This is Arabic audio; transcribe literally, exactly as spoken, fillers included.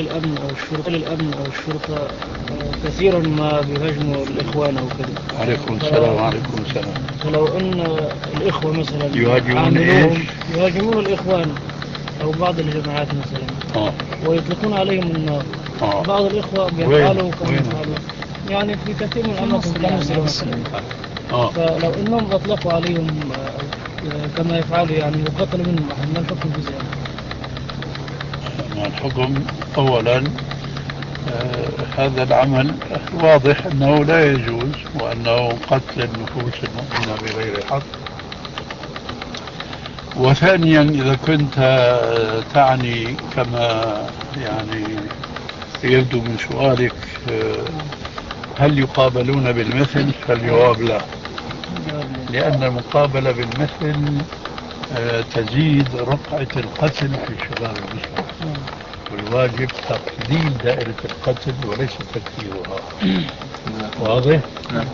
الأمن أو الشرطة الأمن أو الشرطة كثيرا ما بيهاجموا الإخوان أو كذا. عليكم السلام وعليكم السلام. فلو أن الإخوة مثلا يهاجمون إيش؟ يهاجمون الإخوان أو بعض الجماعات مثلا آه. ويطلقون عليهم النار، آه. بعض الإخوة بيفعلوا كما يفعلون يعني في كثير من الأماكن مثلا. آه. فلو أنهم أطلقوا عليهم كما يفعلوا يعني وقتلوا منهم أحد، ما الحكم في ذلك؟ الحكم أولا آه هذا العمل واضح أنه لا يجوز، وأنه قتل النفوس المؤمنة بغير حق. وثانيا إذا كنت تعني كما يعني يبدو من سؤالك هل يقابلون بالمثل، فالجواب لا، لأن المقابلة بالمثل تزيد رقعة القتل في شباب المسلمين، والواجب تقليل دائرة القتل وليس تكثيرها. واضح؟